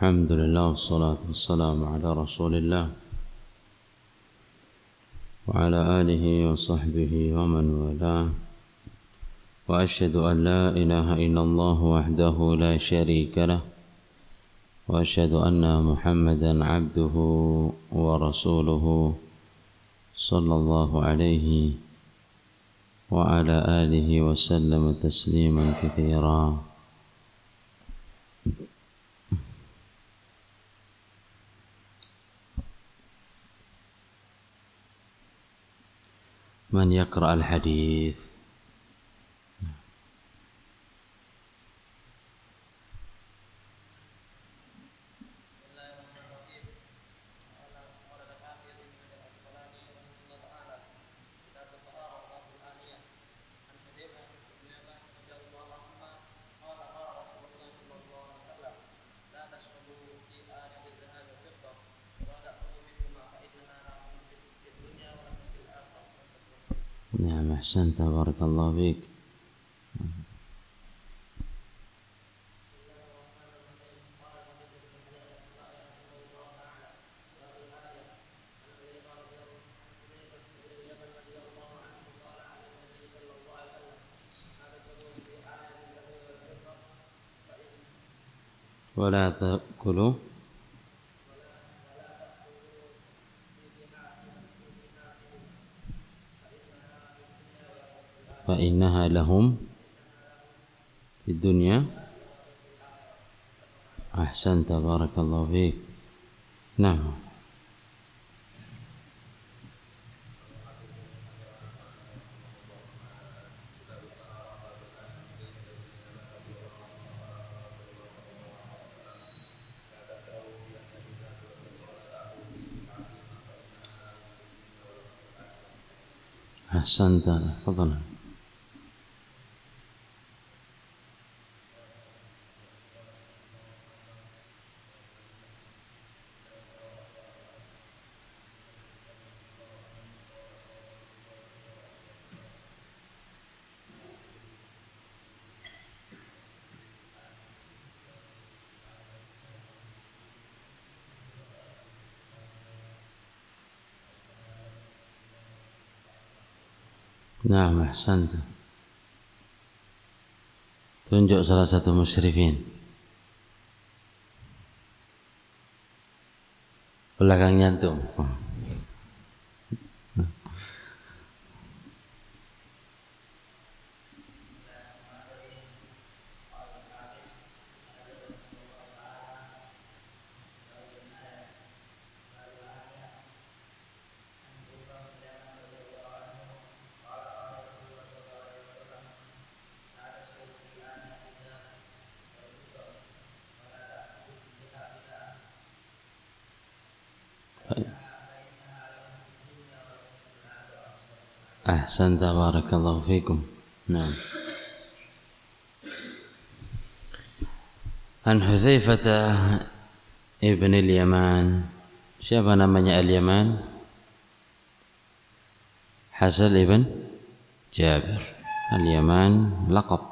الحمد لله والصلاة والسلام على رسول الله وعلى آله وصحبه ومن والاه وأشهد أن لا إله إلا الله وحده لا شريك له وأشهد أن محمدا عبده ورسوله صلى الله عليه وعلى آله وسلم تسليما كثيرا. من يقرأ الحديث؟ نعم أحسنت بارك الله فيك. ولا تأكلوا فإنها لهم في الدنيا. أحسنت بارك الله فيك. نعم. أحسنت تفضل. Nah, ahsanta. Tunjuk salah satu musyrifin. Belakangnya antum. Ahsanta barakallahu fikum. Nah. An Hudzaifah ibn al-Yaman. Siapa namanya al-Yaman? Hasan ibn Jabir. Al-Yaman laqab.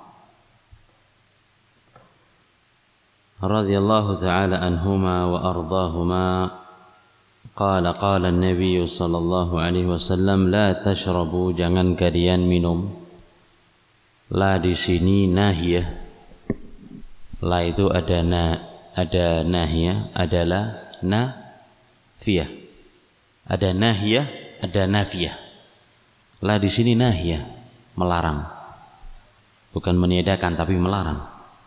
Radhiyallahu ta'ala anhuma wa ardahuma. Qala qala an-nabiy sallallahu alaihi wasallam la tashrabu, jangan kalian minum. La di sini nahiyah. La itu ada nahiyah, adalah nafiyah. Ada nahiyah, ada nafiyah. La di sini nahiyah, melarang. Bukan meniadakan tapi melarang.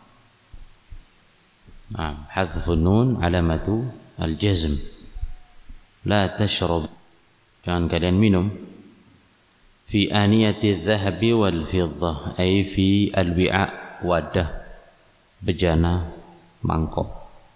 Nah, hadzfun nun alamatu al-jazm. La tashrab, jangan kalian minum. Fi aniyati adh-dhahabi wal fiddah, ay fi al-wi'a, wadah, bejana, mangkok.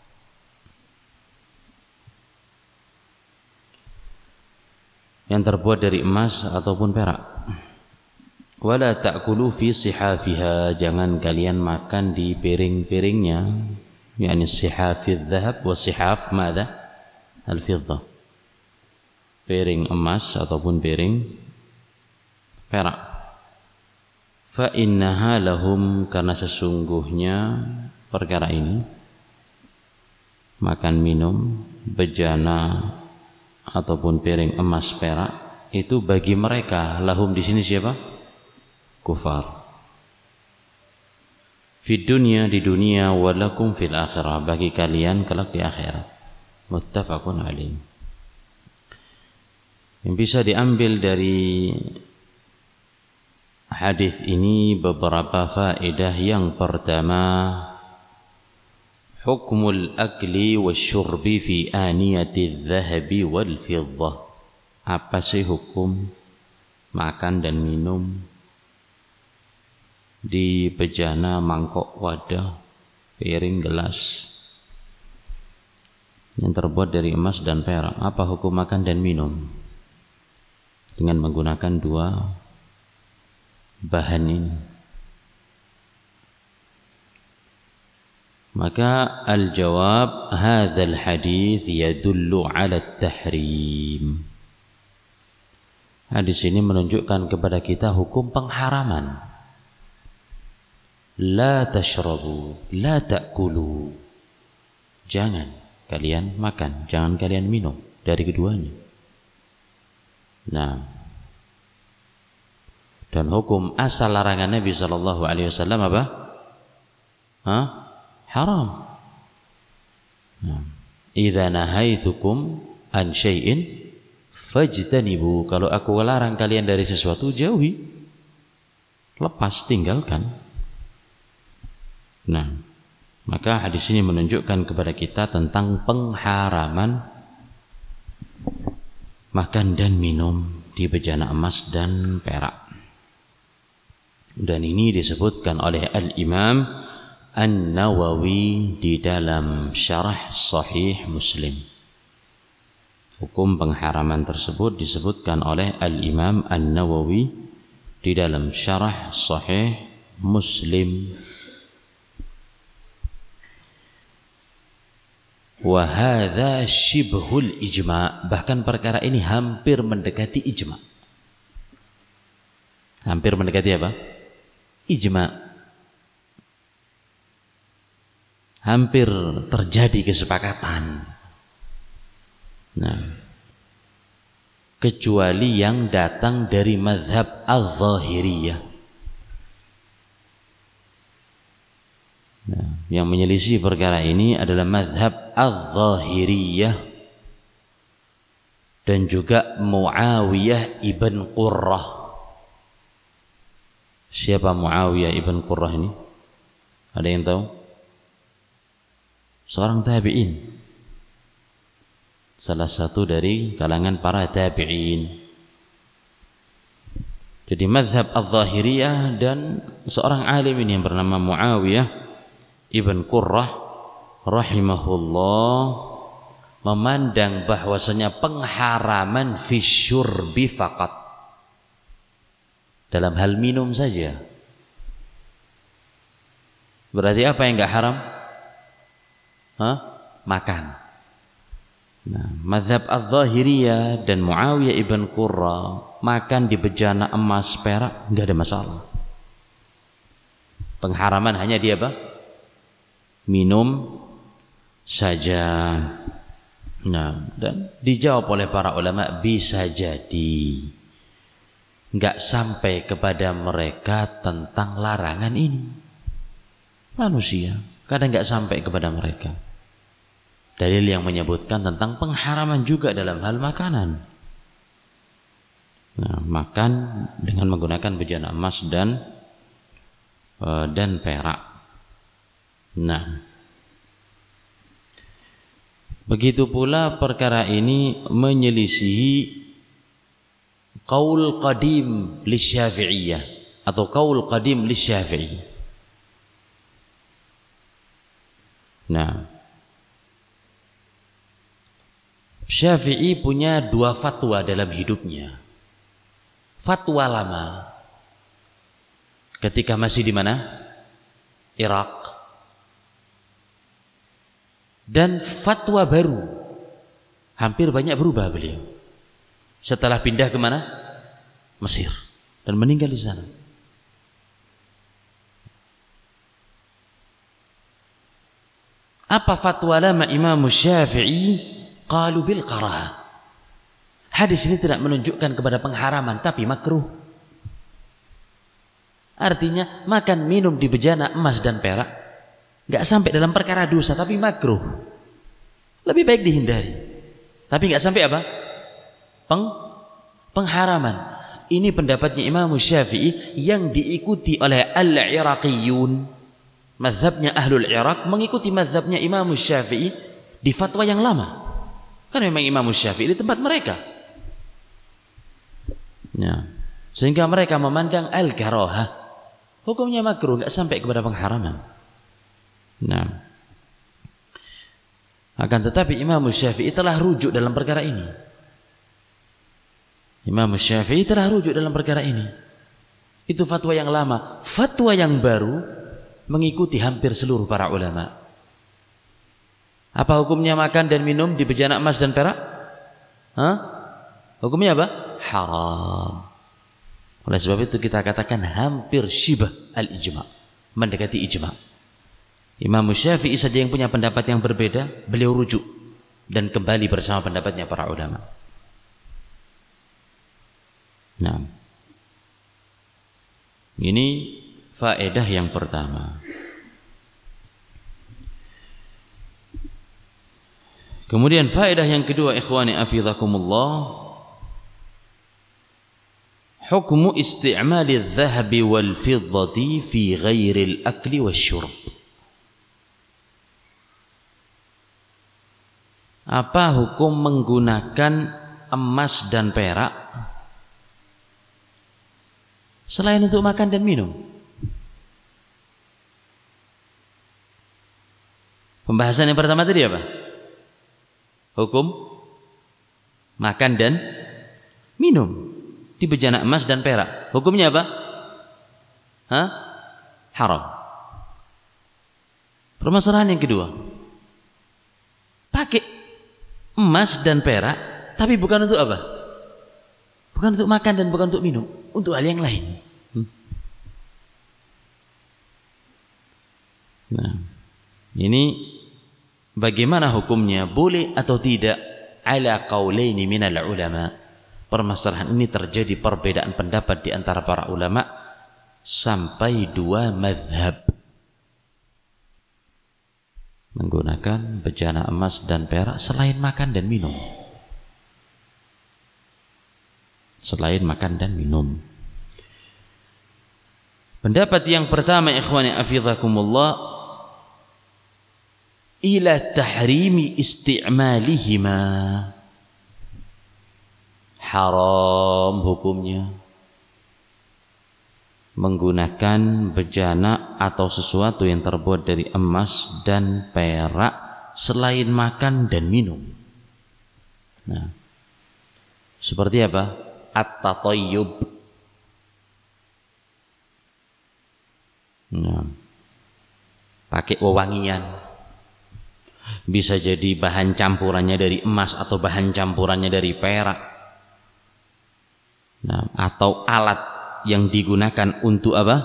Yang terbuat dari emas ataupun perak. Wala ta'kulu fi sihafiha, jangan kalian makan di piring-piringnya. Yani sihafidh dhahab wa sihaf madza? Al-fiddah. Piring emas ataupun piring perak. Fa innaha lahum, karena sesungguhnya perkara ini makan minum, bejana ataupun piring emas perak itu bagi mereka, lahum di sini siapa? Kufar. Fid dunya, di dunia, walakum fil akhirah, bagi kalian kelak di akhirat. Muttafaqun alaih. Yang bisa diambil dari hadis ini beberapa faedah. Yang pertama, hukmul akli wasyurbi fi aniyati dhahabi wal fiddah. Apa sih hukum makan dan minum di bejana, mangkok, wadah, piring, gelas yang terbuat dari emas dan perak? Apa hukum makan dan minum dengan menggunakan dua bahan ini? Maka al-jawab, hadzal hadits yadullu 'ala at-tahrim. Hadis ini menunjukkan kepada kita hukum pengharaman. La tashrabu, la ta'kulu. Jangan kalian makan, jangan kalian minum dari keduanya. Nah, dan hukum asal larangan Nabi sallallahu alaihi wasallam apa? Haram. Nah, idza nahaitukum an syai'in fajtanibu. Kalau aku larang kalian dari sesuatu, jauhi. Lepas, tinggalkan. Nah, maka hadis ini menunjukkan kepada kita tentang pengharaman makan dan minum di bejana emas dan perak. Dan ini disebutkan oleh Al-Imam An-Nawawi di dalam syarah Sahih Muslim. Hukum pengharaman tersebut disebutkan oleh Al-Imam An-Nawawi di dalam syarah Sahih Muslim. Wa hadza shibhul ijma', bahkan perkara ini hampir mendekati ijma'. Hampir mendekati apa? Ijma'. Hampir terjadi kesepakatan. Nah, kecuali yang datang dari mazhab al-Zahiriyah. Nah, yang menyelisih perkara ini adalah mazhab al-Zahiriyah dan juga Muawiyah ibn Qurrah. Siapa Muawiyah ibn Qurrah ini? Ada yang tahu? Seorang tabi'in, salah satu dari kalangan para tabi'in. Jadi mazhab al-Zahiriyah dan seorang alim ini yang bernama Muawiyah ibn Qurrah rahimahullah memandang bahwasanya pengharaman fisyurbi faqat, dalam hal minum saja. Berarti apa yang enggak haram? Makan. Nah, mazhab al-Zahiriyah dan Muawiyah ibn Qurrah, makan di bejana emas perak enggak ada masalah. Pengharaman hanya dia apa? Minum saja. Nah, dan dijawab oleh para ulama, bisa jadi enggak sampai kepada mereka tentang larangan ini. Manusia kadang enggak sampai kepada mereka dalil yang menyebutkan tentang pengharaman juga dalam hal makanan. Nah, makan dengan menggunakan bejana emas dan perak. Nah, begitu pula perkara ini menyelisihi qaul qadim lisyafi'iyah atau qaul qadim lisyafi'i. Nah, Syafi'i punya dua fatwa dalam hidupnya. Fatwa lama ketika masih di mana? Irak. Dan fatwa baru, hampir banyak berubah beliau setelah pindah ke mana? Mesir, dan meninggal di sana. Apa fatwa lama Imam Syafi'i? Qalu bil karahah. Hadis ini tidak menunjukkan kepada pengharaman, tapi makruh. Artinya makan minum di bejana emas dan perak nggak sampai dalam perkara dosa, tapi makruh. Lebih baik dihindari. Tapi nggak sampai apa? Pengharaman. Ini pendapatnya Imam Syafi'i yang diikuti oleh al-Iraqiyun. Mazhabnya Ahlul Iraq mengikuti mazhabnya Imam Syafi'i di fatwa yang lama. Kan memang Imam Syafi'i di tempat mereka. Ya. Sehingga mereka memandang al-karahah. Hukumnya makruh, nggak sampai kepada pengharaman. Nah. Akan tetapi Imam Syafi'i telah rujuk dalam perkara ini. Imam Syafi'i telah rujuk dalam perkara ini. Itu fatwa yang lama. Fatwa yang baru mengikuti hampir seluruh para ulama. Apa hukumnya makan dan minum di bejana emas dan perak? Hukumnya apa? Haram. Oleh sebab itu kita katakan hampir syibah al-ijma', mendekati ijma'. Imam Syafi'i saja yang punya pendapat yang berbeda, beliau rujuk dan kembali bersama pendapatnya para ulama. Nah, ini faedah yang pertama. Kemudian faedah yang kedua, ikhwani afizakumullah, hukmu isti'mali adh-dhahabi wal fiddati fi ghairi al-akli wasyurb. Apa hukum menggunakan emas dan perak selain untuk makan dan minum? Pembahasan yang pertama tadi apa? Hukum makan dan minum di bejana emas dan perak. Hukumnya apa? Haram. Permasalahan yang kedua, pakai emas dan perak tapi bukan untuk apa? Bukan untuk makan dan bukan untuk minum, untuk hal yang lain. Nah, ini bagaimana hukumnya? Boleh atau tidak? Ala qaulaini minal ulama. Permasalahan ini terjadi perbedaan pendapat di antara para ulama sampai 2 mazhab. Menggunakan bejana emas dan perak selain makan dan minum. Selain makan dan minum. Pendapat yang pertama, ikhwani afizakumullah, ila tahrimi isti'malihima. Haram hukumnya menggunakan bejana atau sesuatu yang terbuat dari emas dan perak selain makan dan minum. Nah, seperti apa? At-tatayyub. Nah, pakai wewangian. Bisa jadi bahan campurannya dari emas atau bahan campurannya dari perak. Nah, atau alat yang digunakan untuk apa?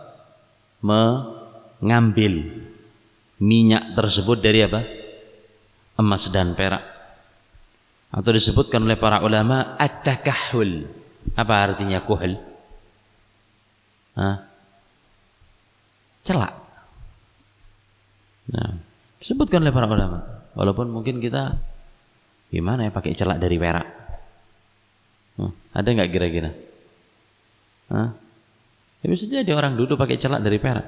Mengambil minyak tersebut dari apa? Emas dan perak. Atau disebutkan oleh para ulama at-takahhul. Apa artinya kuhul? Celak. Nah, disebutkan oleh para ulama. Walaupun mungkin kita gimana ya pakai celak dari perak? Ada nggak kira-kira? Ya bisa jadi orang duduk pakai celak dari perak.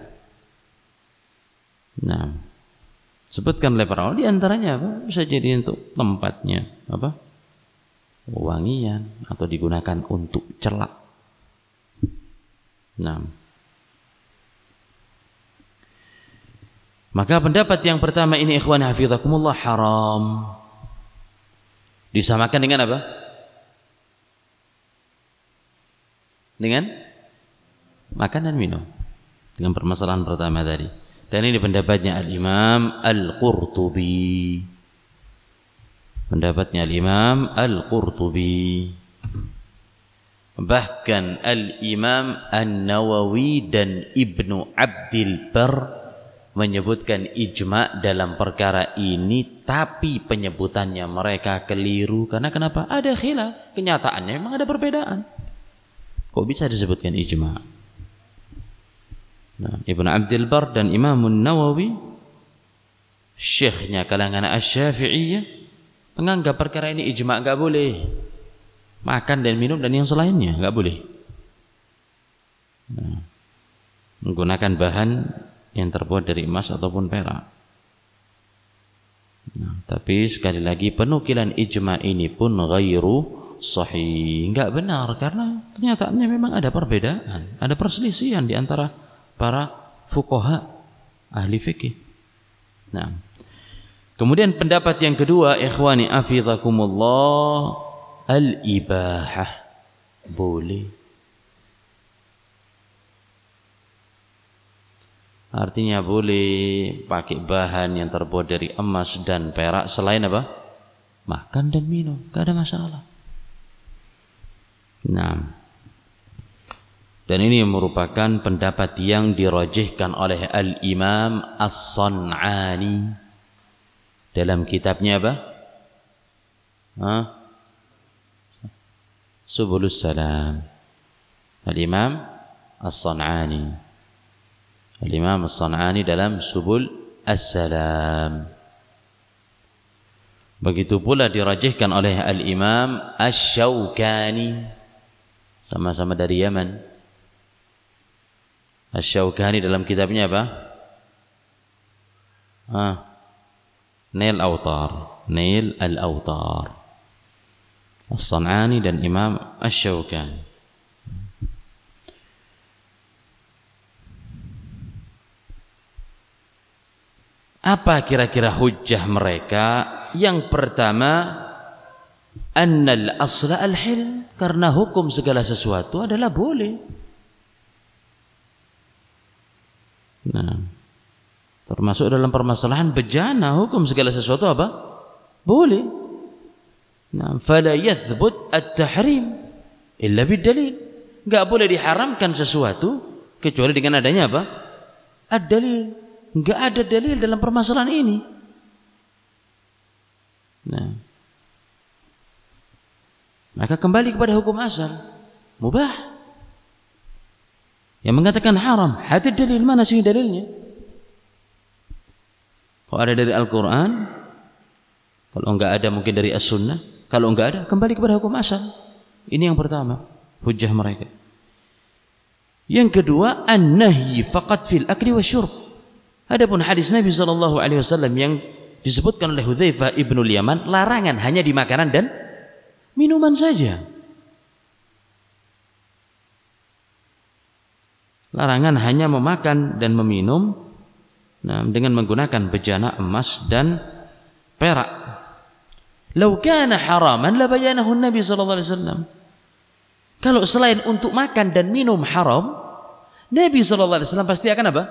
Nah, sebutkan oleh para ulama di antaranya apa? Bisa jadi untuk tempatnya apa? Wangian atau digunakan untuk celak. Nah, maka pendapat yang pertama ini, ikhwan hafizakumullah, haram. Disamakan dengan apa? Dengan makan dan minum. Dengan permasalahan pertama tadi. Dan ini pendapatnya Al-Imam Al-Qurtubi. Pendapatnya Al-Imam Al-Qurtubi. Bahkan Al-Imam An-Nawawi dan Ibnu Abdil Bar menyebutkan ijma' dalam perkara ini, tapi penyebutannya mereka keliru. Karena kenapa? Ada khilaf. Kenyataannya memang ada perbedaan. Kok bisa disebutkan ijma'? Nah, Ibnu Abdul Bar dan Imam Nawawi, syekhnya kalangan Asy-Syafi'iyah, menganggap perkara ini ijma', enggak boleh makan dan minum dan yang selainnya, enggak boleh. Nah, menggunakan bahan yang terbuat dari emas ataupun perak. Nah, tapi sekali lagi penukilan ijma' ini pun ghairu sahih, enggak benar, karena kenyataannya memang ada perbedaan, ada perselisihan di antara para fuqaha, ahli fikih. Nah, kemudian pendapat yang kedua, ikhwani afizakumullah, al-ibahah, boleh. Artinya boleh pakai bahan yang terbuat dari emas dan perak selain apa? Makan dan minum, enggak ada masalah. Nah, dan ini merupakan pendapat yang dirajihkan oleh Al-Imam As-San'ani dalam kitabnya apa? Subulus Salam. Al-Imam As-San'ani. Al-Imam As-San'ani dalam Subul As-Salam. Begitu pula dirajihkan oleh Al-Imam Asy-Syaukani, sama-sama dari Yaman. Asy-Syaukani dalam kitabnya apa? Nail Autar, Nail Al-Autar. As-San'ani dan Imam Asy-Syaukani. Apa kira-kira hujjah mereka? Yang pertama, annal asla al-hil, karena hukum segala sesuatu adalah boleh. Nah, termasuk dalam permasalahan bejana, hukum segala sesuatu apa? Boleh. Nah, fala yathbut at-tahrim illa bid-dalil. Enggak boleh diharamkan sesuatu kecuali dengan adanya apa? Ad-dalil. Enggak ada dalil dalam permasalahan ini. Nah, maka kembali kepada hukum asal, mubah. Yang mengatakan haram, hati dalil, mana sih dalilnya? Kalau ada dari Al-Quran, kalau enggak ada mungkin dari As-Sunnah, kalau enggak ada kembali kepada hukum asal. Ini yang pertama, hujjah mereka. Yang kedua, an-nahyi faqat fil akli wasyurb. Adapun hadis Nabi SAW yang disebutkan oleh Hudzaifah ibnul Yaman, larangan hanya di makanan dan minuman saja. Larangan hanya memakan dan meminum, nah, dengan menggunakan bejana emas dan perak. Lau kana haraman la bayanahu Nabi SAW. Kalau selain untuk makan dan minum haram, Nabi SAW pasti akan apa?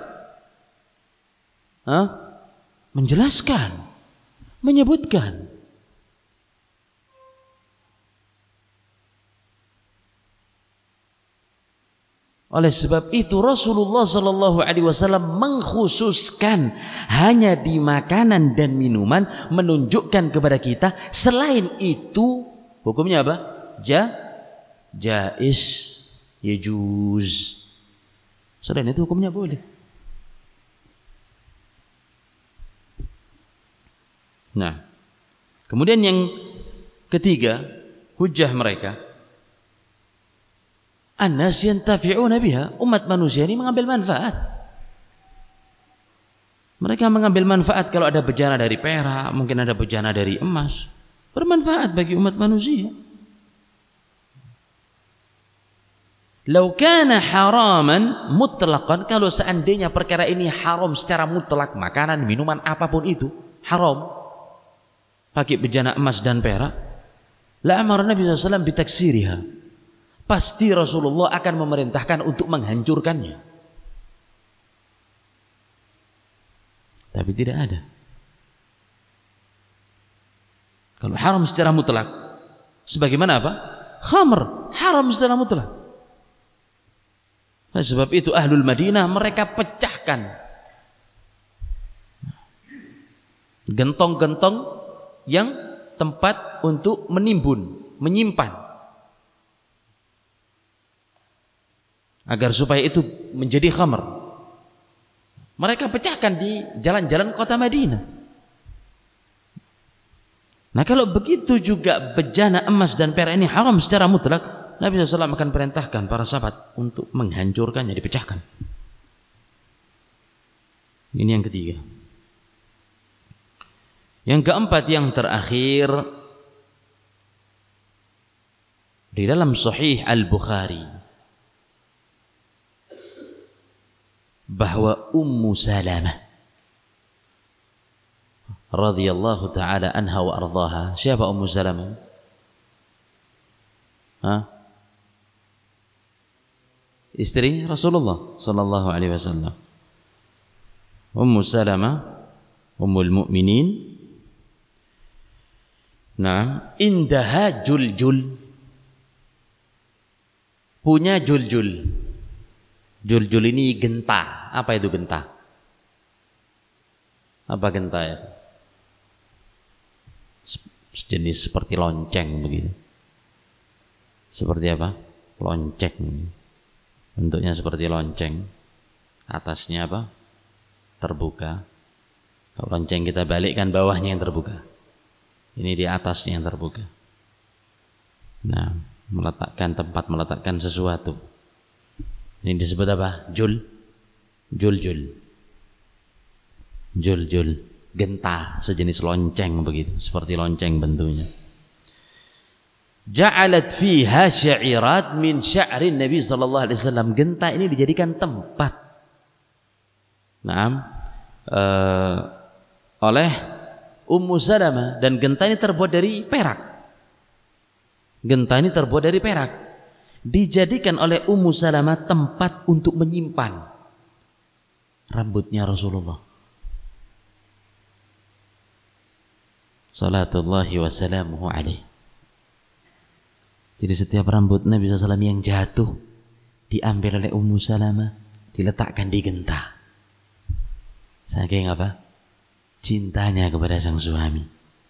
Menjelaskan, menyebutkan. Oleh sebab itu Rasulullah SAW mengkhususkan hanya di makanan dan minuman, menunjukkan kepada kita selain itu hukumnya apa? Jaiz, yajuz. Selain itu hukumnya boleh. Nah, kemudian yang ketiga, hujjah mereka, an-nas yantafi'una biha, umat manusia ini mengambil manfaat. Mereka mengambil manfaat kalau ada bejana dari perak, mungkin ada bejana dari emas, bermanfaat bagi umat manusia. Lau kana haraman mutlaqan, kalau seandainya perkara ini haram secara mutlak, makanan, minuman, apapun itu haram, pakai bejana emas dan perak, la amara Nabi SAW bitaksiriha, pasti Rasulullah akan memerintahkan untuk menghancurkannya. Tapi tidak ada. Kalau haram secara mutlak, sebagaimana apa? Khamr haram secara mutlak. Nah, sebab itu Ahlul Madinah mereka pecahkan Gentong-gentong yang tempat untuk menimbun, menyimpan, agar supaya itu menjadi khamr. Mereka pecahkan di jalan-jalan kota Madinah. Nah, kalau begitu juga bejana emas dan perak ini haram secara mutlak, Nabi SAW akan perintahkan para sahabat untuk menghancurkannya, dipecahkan. Ini yang ketiga. Yang keempat, yang terakhir, di dalam Sahih Al-Bukhari, bahwa Ummu Salamah radhiyallahu taala anha wa ardhaha. Siapa Ummu Salamah? Istri Rasulullah sallallahu alaihi wasallam. Ummu Salamah, Ummul Mukminin. Nah, indaha juljul. Punya juljul. Juljul ini genta. Apa itu genta? Apa genta ya? Sejenis seperti lonceng begitu. Seperti apa? Lonceng. Bentuknya seperti lonceng. Atasnya apa? Terbuka. Kalau lonceng kita balikkan, bawahnya yang terbuka. Ini di atasnya yang terbuka. Nah, tempat meletakkan sesuatu. Ini disebut apa? Juljul. Genta, sejenis lonceng begitu, seperti lonceng bentuknya. Ja'alat fiha sya'irat min sya'rin Nabi sallallahu alaihi wasallam. Genta ini dijadikan tempat. Oleh Ummu Salamah, dan genta ini terbuat dari perak. Genta ini terbuat dari perak. Dijadikan oleh Ummu Salamah tempat untuk menyimpan rambutnya Rasulullah salatullahi wassalamuhu alaih. Jadi setiap rambut Nabi SAW yang jatuh diambil oleh Ummu Salamah, diletakkan di genta. Saking apa? Cintanya kepada sang suami.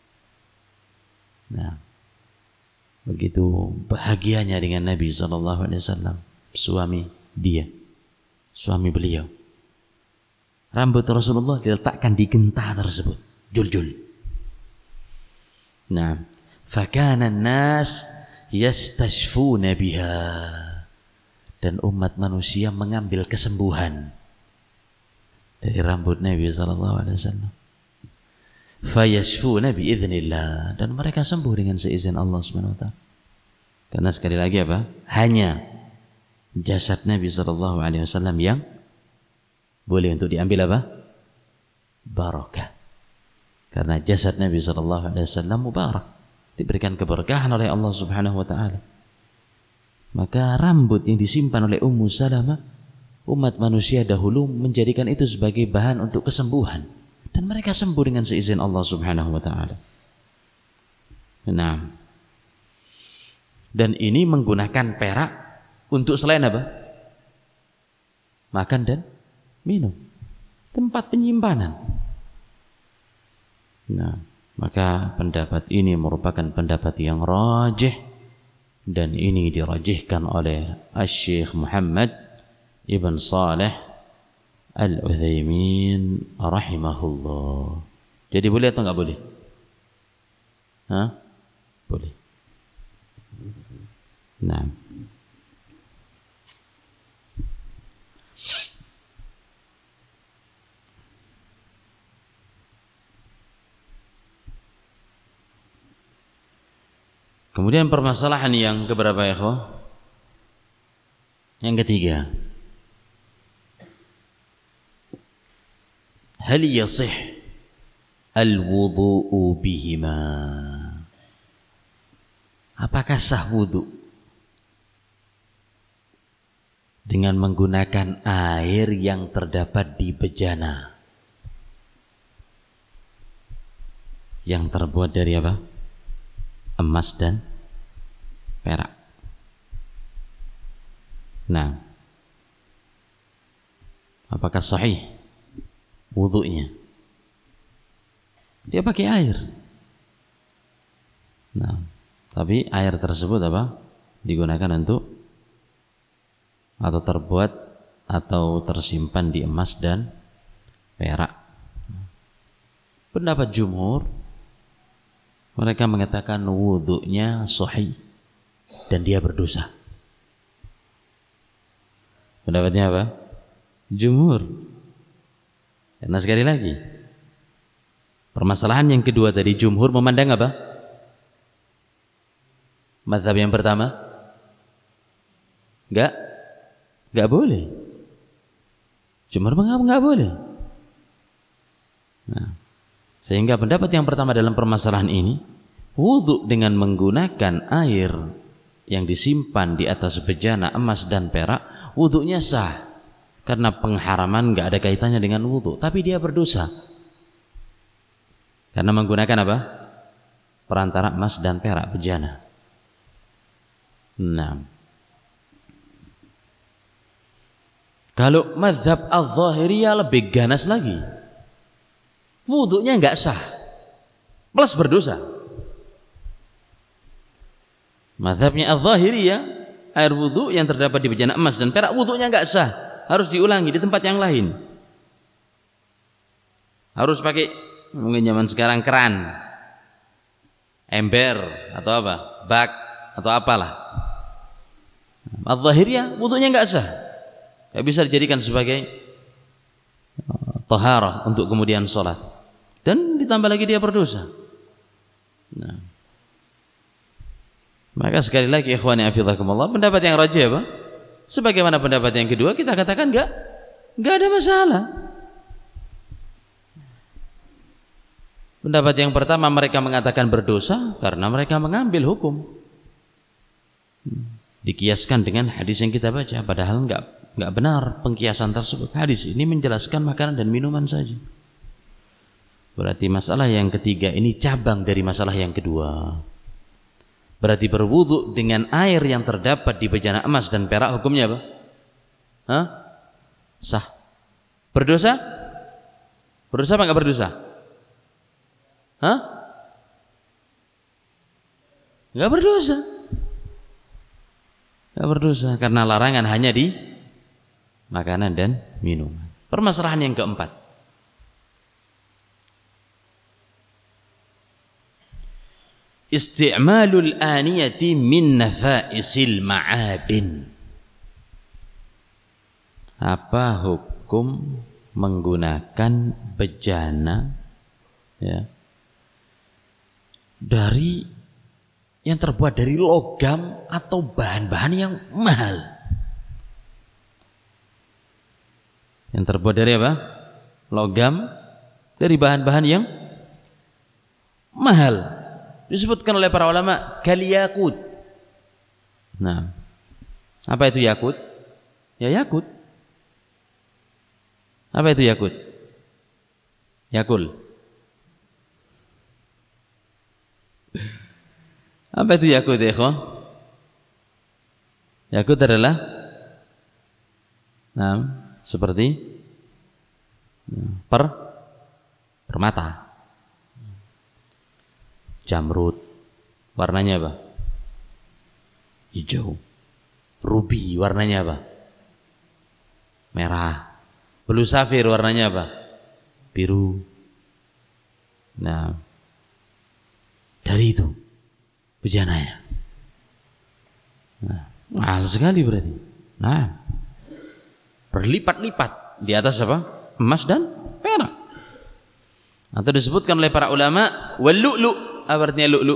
Nah, begitu bahagianya dengan Nabi SAW, suami beliau. Rambut Rasulullah diletakkan di genta tersebut, juljul. Nah, fakana an-nas yastashfuna biha, dan umat manusia mengambil kesembuhan dari rambut Nabi SAW. Fayashfuna biiznillah, dan mereka sembuh dengan seizin Allah Subhanahu wa taala. Karena sekali lagi apa? Hanya jasad Nabi sallallahu alaihi wasallam yang boleh untuk diambil apa? Barakah. Karena jasad Nabi sallallahu alaihi wasallam mubarak, diberikan keberkahan oleh Allah Subhanahu wa taala. Maka rambut yang disimpan oleh Ummu Salamah, umat manusia dahulu menjadikan itu sebagai bahan untuk kesembuhan, dan mereka sembuh dengan seizin Allah Subhanahu wa taala. Nah, dan ini menggunakan perak untuk selain apa? Makan dan minum. Tempat penyimpanan. Nah, maka pendapat ini merupakan pendapat yang rajih, dan ini dirajihkan oleh Asy-Syaikh Muhammad Ibn Saleh Al-Utsaimin rahimahullah. Jadi boleh atau enggak boleh? Boleh. Nah, kemudian permasalahan yang keberapa ya, ikhwah? Yang ketiga, hal yasih al-wudu'u bihima? Apakah sah wudu dengan menggunakan air yang terdapat di bejana yang terbuat dari apa? Emas dan perak. Nah, apakah sahih wudu'nya? Dia pakai air. Nah, tapi air tersebut apa? Digunakan untuk atau terbuat atau tersimpan di emas dan perak. Pendapat jumhur, mereka mengatakan wudunya sahih dan dia berdosa. Pendapatnya apa? Jumhur. Karena sekali lagi, permasalahan yang kedua tadi, jumhur memandang apa? Mazhab yang pertama, enggak boleh. Jumhur enggak boleh. Nah, sehingga pendapat yang pertama dalam permasalahan ini, wudu dengan menggunakan air yang disimpan di atas bejana emas dan perak, wudunya sah. Karena pengharaman enggak ada kaitannya dengan wudu, tapi dia berdosa. Karena menggunakan apa? Perantara emas dan perak bejana. Nah, kalau mazhab al-Zahiriyah lebih ganas lagi, wudunya enggak sah plus berdosa. Mazhabnya al-Zahiriyah, air wudu yang terdapat di bejana emas dan perak, wudunya enggak sah, harus diulangi di tempat yang lain. Harus pakai mungkin zaman sekarang keran, ember atau apa, bak atau apalah. Al-Zahiriyah wudunya enggak sah, enggak bisa dijadikan sebagai taharah untuk kemudian sholat, dan ditambah lagi dia berdosa. Nah, maka sekali lagi ikhwani hafizakumullah, pendapat yang rajih apa? Sebagaimana pendapat yang kedua, kita katakan enggak ada masalah. Pendapat yang pertama, mereka mengatakan berdosa karena mereka mengambil hukum dikiaskan dengan hadis yang kita baca, padahal enggak benar pengkiasan tersebut. Hadis ini menjelaskan makanan dan minuman saja. Berarti masalah yang ketiga ini cabang dari masalah yang kedua. Berarti berwudu dengan air yang terdapat di bejana emas dan perak hukumnya apa? Hah? Sah. Berdosa? Berdosa apa enggak berdosa? Hah? Enggak berdosa. Enggak berdosa karena larangan hanya di makanan dan minuman. Permasalahan yang keempat, isti'malul aniyati min nafa'isil ma'adin. Apa hukum menggunakan bejana ya, dari yang terbuat dari logam atau bahan-bahan yang mahal? Yang terbuat dari apa? Logam, dari bahan-bahan yang mahal. Disebutkan oleh para ulama kaliyakut. Nah, apa itu yakut? Ya yakut. Apa itu yakut? Yakul. Apa itu yakut ya ikhwan? Yakut adalah seperti permata. Jamrud, warnanya apa? Hijau. Ruby, warnanya apa? Merah. Blue safir, warnanya apa? Biru. Nah, dari itu bejananya. Nah, mahal sekali berarti. Nah, berlipat-lipat di atas apa? Emas dan perak. Atau disebutkan oleh para ulama wal lu'lu'. Apa artinya lu'lu'?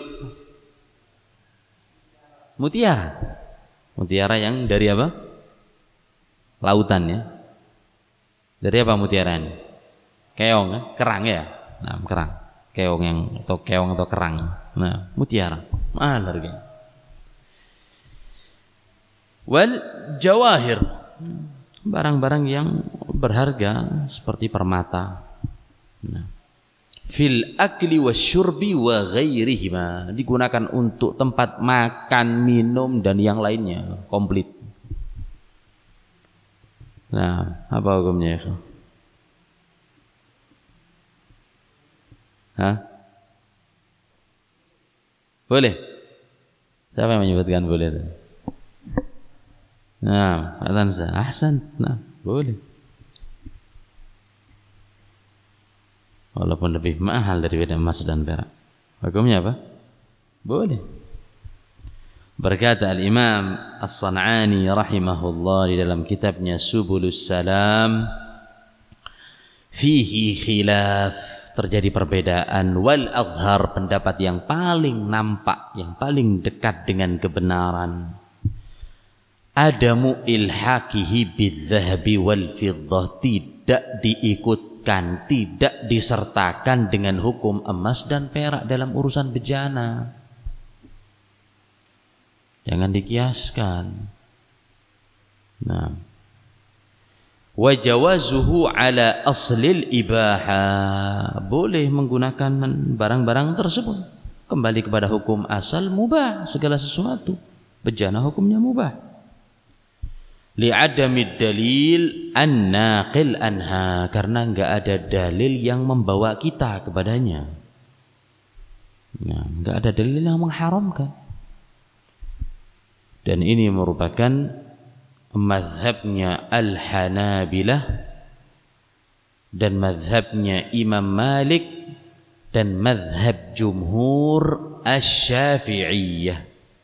Mutiara. Mutiara yang dari apa? Lautan ya. Dari apa mutiara ini? Keong ya? Kerang ya? Nah, kerang. Keong atau kerang. Nah, mutiara. Mahal harganya. Wal jawahir. Barang-barang yang berharga seperti permata. Nah, fil akli wasyurbi wa ghairihima, digunakan untuk tempat makan, minum dan yang lainnya, komplit. Nah, apa hukumnya? Hah? Boleh? Siapa yang menyebutkan boleh? Nah, Pak Tansa, ahsan. Nah, boleh. Walaupun lebih mahal daripada emas dan perak. Hukumnya apa? Boleh. Berkata Al-Imam As-San'ani rahimahullah di dalam kitabnya Subulus Salam, fihi khilaf, terjadi perbedaan, wal azhar, pendapat yang paling nampak, yang paling dekat dengan kebenaran, adamu ilhaqihi bidzahabi wal fiddah, tidak diikutkan, tidak disertakan dengan hukum emas dan perak dalam urusan bejana. Jangan dikiaskan. Nah, wa jawazuhu ala aslil ibaha, boleh menggunakan barang-barang tersebut kembali kepada hukum asal mubah, segala sesuatu bejana hukumnya mubah. Li'adamid dalil an-naqil anha, karena enggak ada dalil yang membawa kita kepadanya. Nah, enggak ada dalil yang mengharamkan. Dan ini merupakan mazhabnya Al-Hanabilah dan mazhabnya Imam Malik dan mazhab jumhur Asy-Syafi'iyah.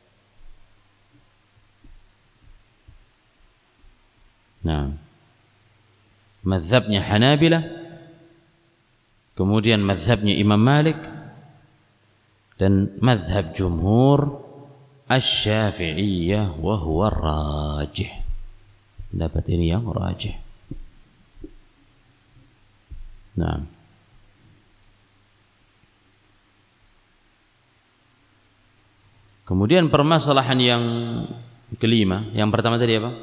Nah, mazhabnya Hanabilah, kemudian mazhabnya Imam Malik dan mazhab jumhur Asy-Syafi'iyah, wa huwa rajih. Pendapat ini yang rajih. Nah, kemudian permasalahan yang kelima, yang pertama tadi apa?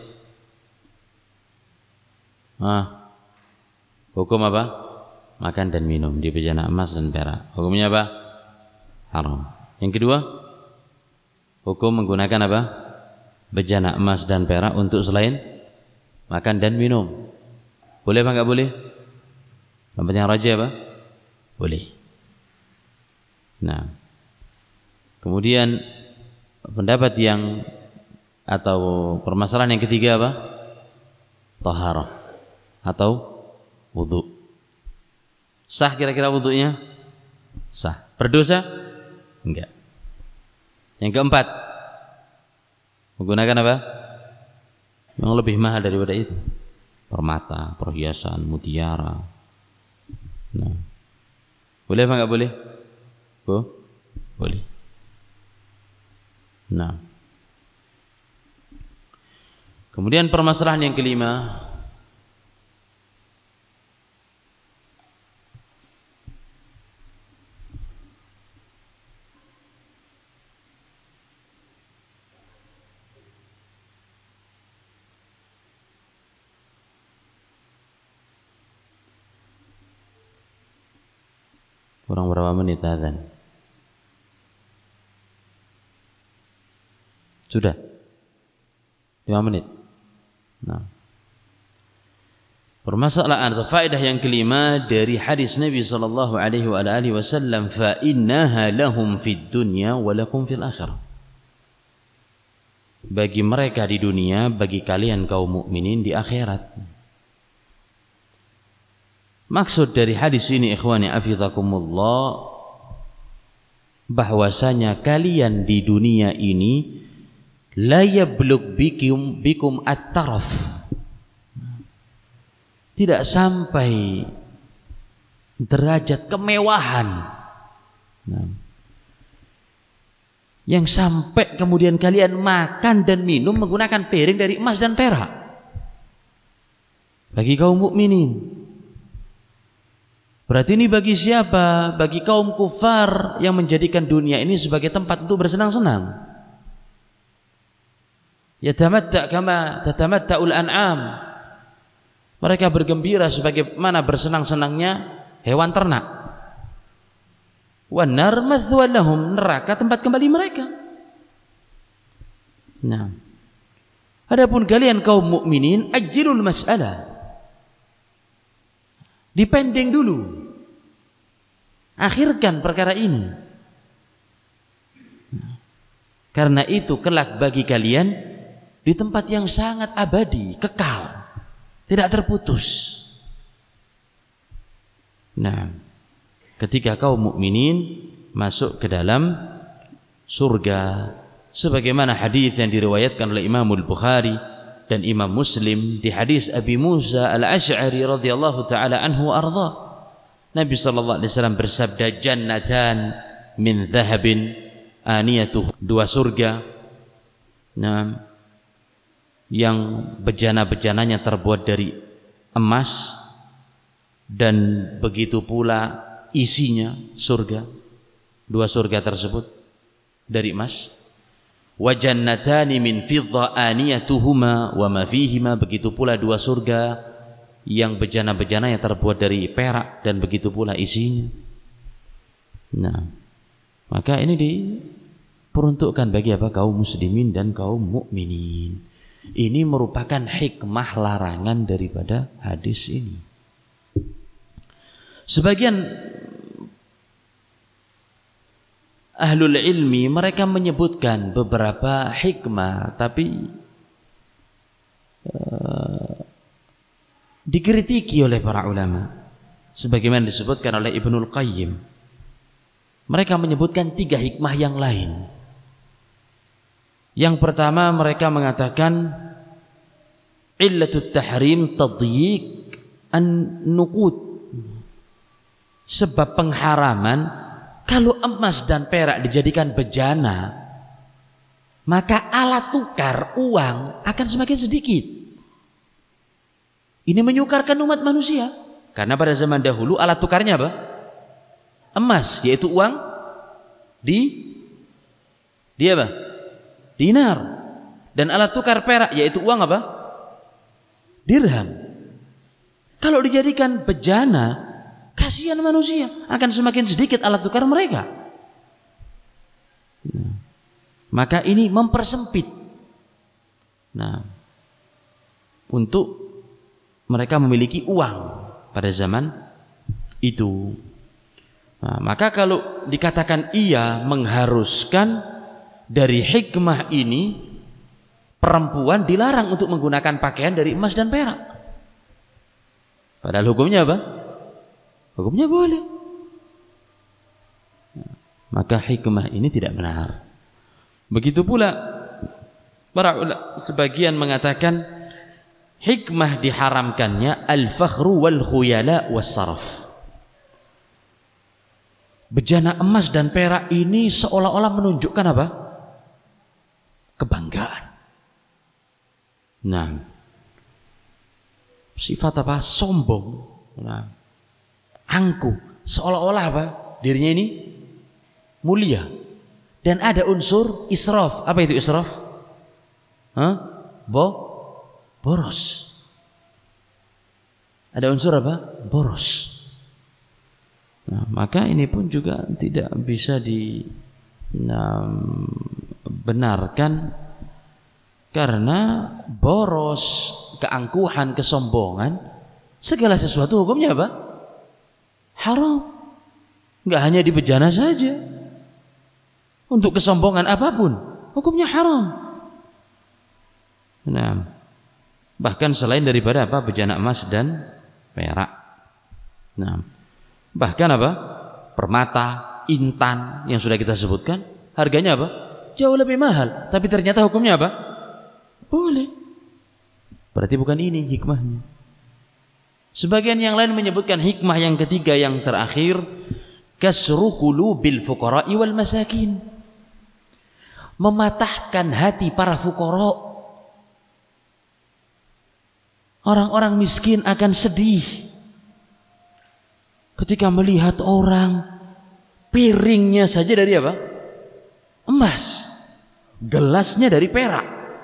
Hukum apa? Makan dan minum di bejana emas dan perak. Hukumnya apa? Haram. Yang kedua, hukum menggunakan apa? Bejana emas dan perak untuk selain makan dan minum. Boleh apa enggak boleh? Pendapat yang rajih apa? Boleh. Nah, kemudian pendapat yang atau permasalahan yang ketiga apa? Taharah atau wudu. Sah kira-kira wudunya? Sah. Berdosa? Enggak. Yang keempat, menggunakan apa? Yang lebih mahal daripada itu. Permata, perhiasan, mutiara. Nah, boleh apa enggak boleh? Boleh. Nah, kemudian permasalahan yang kelima, kurang berapa menit azan? Sudah 5 menit. Nah, permasalahan atau faedah yang kelima dari hadis Nabi sallallahu alaihi wasallam, fa innaha lahum fid dunya wa lakum fil akhirah. Bagi mereka di dunia, bagi kalian kaum mukminin di akhirat. Maksud dari hadis ini, ikhwani afizakumullah, bahwasanya kalian di dunia ini la yablugh bikum at-taraf, tidak sampai derajat kemewahan, yang sampai kemudian kalian makan dan minum menggunakan piring dari emas dan perak. Bagi kaum mukminin. Berarti ini bagi siapa? Bagi kaum kufar yang menjadikan dunia ini sebagai tempat untuk bersenang-senang. Yatamatta' kama tatamatta'ul an'am. Mereka bergembira sebagaimana bersenang-senangnya hewan ternak. Wan nar mathwan lahum, neraka tempat kembali mereka. Nah, adapun kalian kaum mukminin, ajilul mas'alah. Dipending dulu. Akhirkan perkara ini. Karena itu kelak bagi kalian di tempat yang sangat abadi, kekal, tidak terputus. Nah, ketika kaum mukminin masuk ke dalam surga, sebagaimana hadis yang diriwayatkan oleh Imam Al-Bukhari dan Imam Muslim di hadis Abi Musa Al-Asy'ari radhiyallahu taala anhu arda. Nabi sallallahu alaihi wasallam bersabda, jannatan min dhahabin aniyatuh, dua surga yang bejana-bejananya terbuat dari emas, dan begitu pula isinya surga, dua surga tersebut dari emas. Wa jannatani min fidda aniyatuhuma wa ma fihima, begitu pula dua surga yang bejana-bejana yang terbuat dari perak dan begitu pula isinya. Nah, maka ini diperuntukkan bagi apa? Kaum muslimin dan kaum mukminin. Ini merupakan hikmah larangan daripada hadis ini. Sebagian ahlul ilmi mereka menyebutkan beberapa hikmah, tapi dikritiki oleh para ulama. Sebagaimana disebutkan oleh Ibnul Qayyim, mereka menyebutkan 3 hikmah yang lain. Yang pertama, mereka mengatakan illatut tahrim tadyiq an-nuqud. Sebab pengharaman, kalau emas dan perak dijadikan bejana, maka alat tukar uang akan semakin sedikit. Ini menyukarkan umat manusia. Karena pada zaman dahulu alat tukarnya apa? Emas, yaitu uang di apa? Dinar. Dan alat tukar perak, yaitu uang apa? Dirham. Kalau dijadikan bejana, kasihan manusia, akan semakin sedikit alat tukar mereka. Maka ini mempersempit. Nah, untuk mereka memiliki uang pada zaman itu. Nah, maka kalau dikatakan ia mengharuskan, dari hikmah ini perempuan dilarang untuk menggunakan pakaian dari emas dan perak. Padahal hukumnya apa? Hukumnya boleh. Maka hikmah ini tidak benar. Begitu pula para ulama sebagian mengatakan hikmah diharamkannya al-fakhru wal khuyala was saraf. Bejana emas dan perak ini seolah-olah menunjukkan apa? Kebanggaan. Nah, sifat apa? Sombong. Nah, angkuh, seolah-olah apa? Dirinya ini mulia. Dan ada unsur israf. Apa itu israf? Boros. Ada unsur apa? Boros. Nah, maka ini pun juga tidak bisa dibenarkan, karena boros, keangkuhan, kesombongan, segala sesuatu hukumnya apa? Haram. Enggak hanya di bejana saja. Untuk kesombongan apapun, hukumnya haram. Nah, bahkan selain daripada apa? Bejana emas dan perak. Nah, bahkan apa? Permata, intan yang sudah kita sebutkan, harganya apa? Jauh lebih mahal, tapi ternyata hukumnya apa? Boleh. Berarti bukan ini hikmahnya. Sebagian yang lain menyebutkan hikmah yang ketiga, yang terakhir, kasru qulubil fuqara'i wal masakin. Mematahkan hati para fuqara. Orang-orang miskin akan sedih ketika melihat orang piringnya saja dari apa? Emas. Gelasnya dari perak.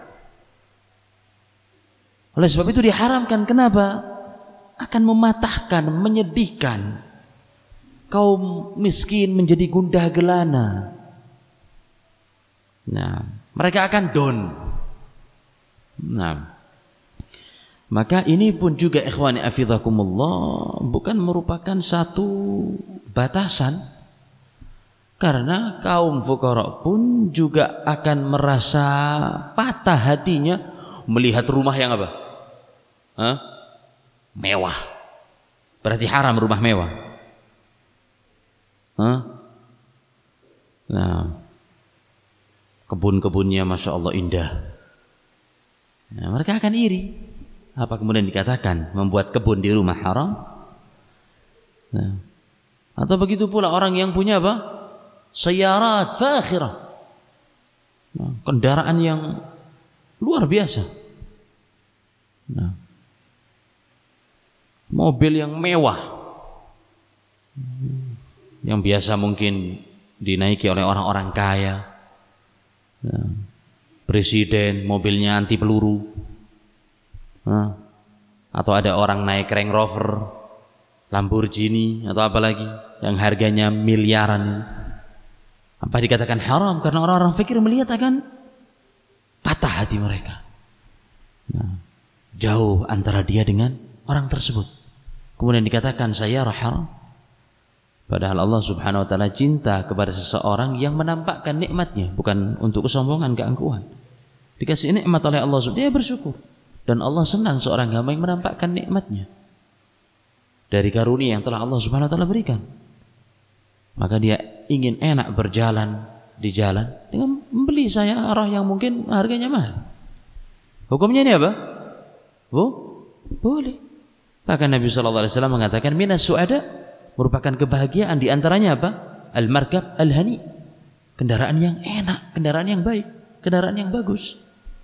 Oleh sebab itu diharamkan. Kenapa? Akan mematahkan, menyedihkan. Kaum miskin menjadi gundah gelana. Nah, mereka akan down. Nah, Maka ini pun juga ikhwani afidhakumullah bukan merupakan satu batasan, karena kaum fuqara pun juga akan merasa patah hatinya melihat rumah yang apa? Mewah. Berarti haram rumah mewah. Nah, kebun-kebunnya masya Allah indah. Nah, mereka akan iri. Apa kemudian dikatakan membuat kebun di rumah haram? Nah, atau begitu pula orang yang punya apa? Sayyarat fakhirah. Nah, kendaraan yang luar biasa. Nah, mobil yang mewah, yang biasa mungkin dinaiki oleh orang-orang kaya. Nah, presiden mobilnya anti peluru. Atau ada orang naik Range Rover, Lamborghini atau apa lagi yang harganya miliaran. Apa dikatakan haram? Karena orang-orang fikir melihat akan patah hati mereka. Nah, jauh antara dia dengan orang tersebut. Kemudian dikatakan sayyarah haram. Padahal Allah Subhanahu wa taala cinta kepada seseorang yang menampakkan nikmatnya, bukan untuk kesombongan, keangkuhan. Dikasih nikmat oleh Allah Subhanahu wa taala, dia bersyukur. Dan Allah senang seorang hamba yang menampakkan nikmatnya dari karunia yang telah Allah Subhanahu wa taala berikan. Maka dia ingin enak berjalan di jalan dengan membeli sayarah yang mungkin harganya mahal. Hukumnya ini apa? Boleh. Bahkan Nabi sallallahu alaihi wasallam mengatakan minas su'ada, merupakan kebahagiaan, di antaranya apa? Al-markab al-hani. Kendaraan yang enak, kendaraan yang baik, kendaraan yang bagus.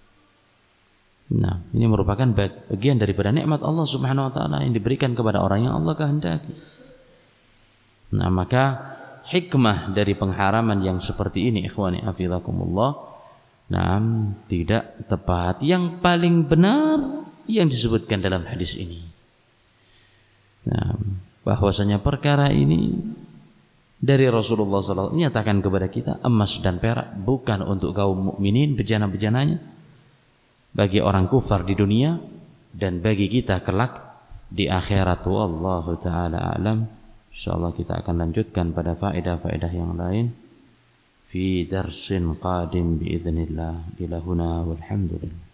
Nah, ini merupakan bagian daripada nikmat Allah Subhanahu wa taala yang diberikan kepada orang yang Allah kehendaki. Nah, maka hikmah dari pengharaman yang seperti ini ikhwani hafizakumullah, tidak tepat. Yang paling benar yang disebutkan dalam hadis ini. Nah, bahwasanya perkara ini dari Rasulullah SAW menyatakan kepada kita, emas dan perak bukan untuk kaum mukminin bejana-bejananya, bagi orang kufar di dunia dan bagi kita kelak di akhirat. Wallahu taala alam. Insyaallah kita akan lanjutkan pada faedah-faedah yang lain fi darsin qadim biidznillah. Ila huna walhamdulillah.